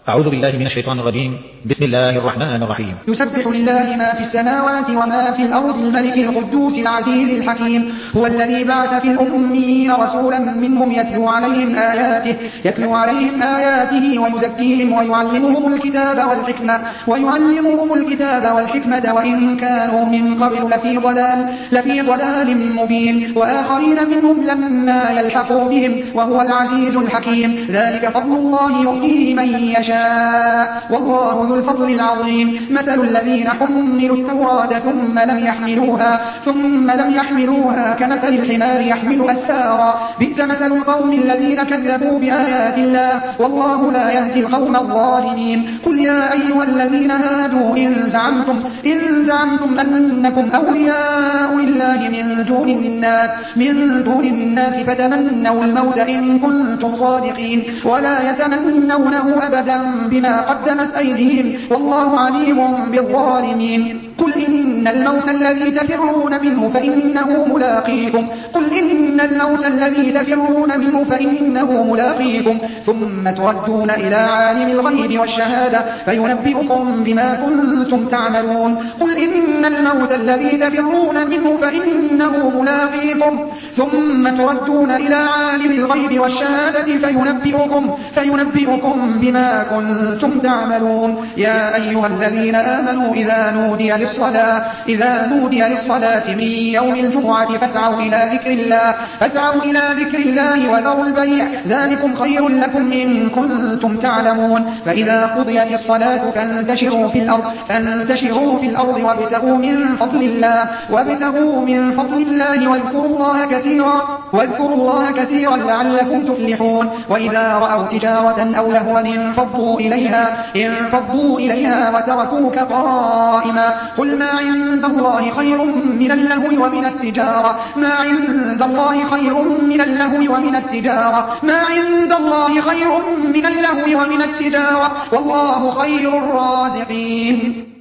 أعوذ بالله من الشيطان الرجيم. بسم الله الرحمن الرحيم. يسبح لله ما في السماوات وما في الأرض الملك القدوس العزيز الحكيم. هو الذي بعث في الأميين رسولا منهم يتلو عليهم آياته ويزكيهم ويعلمهم الكتاب والحكمة وإن كانوا من قبل لفي ضلال مبين وآخرين منهم لما يلحقوا بهم وهو العزيز الحكيم. ذلك فضل الله يؤتيه من يشاء والله ذو الفضل العظيم. مثل الذين حملوا التوراة ثم لم يحملوها كمثل الحمار يحمل أسفارا بئس مثل القوم الذين كذبوا بآيات الله والله لا يهدي القوم الظالمين. قل يا أيها الذين هادوا إن زعمتم أنكم أولياء لله من دون الناس فتمنوا الموت إن كنتم صادقين ولا يتمنونه أبدا بما قدمت أيديهم والله عليم بالظالمين. قل إن الموت الذي تفرون منه فإنه ملاقيكم ثم تردون إلى عالم الغيب والشهادة فينبئكم بما كنتم تعملون. قل إن الموت الذي تفرون منه فإنه ملاقيكم ثم تردون إلى عالم الغيب والشهادة فينبئكم بما كنتم تعملون. يا أيها الذين آمنوا إذا نودي للصلاة من يوم الجمعة فاسعوا إلى ذكر الله وذروا البيع ذلكم خير لكم إن كنتم تعلمون. فإذا قضيت الصلاة فانتشروا في الأرض وابتغوا من فضل الله واذكروا الله كثيرا لعلكم تفلحون. وإذا رأوا تجارة أو لهوا انفضوا إليها وتركوك قائما. قل ما عند الله خير من اللهو ومن التجارة والله خير الرازقين.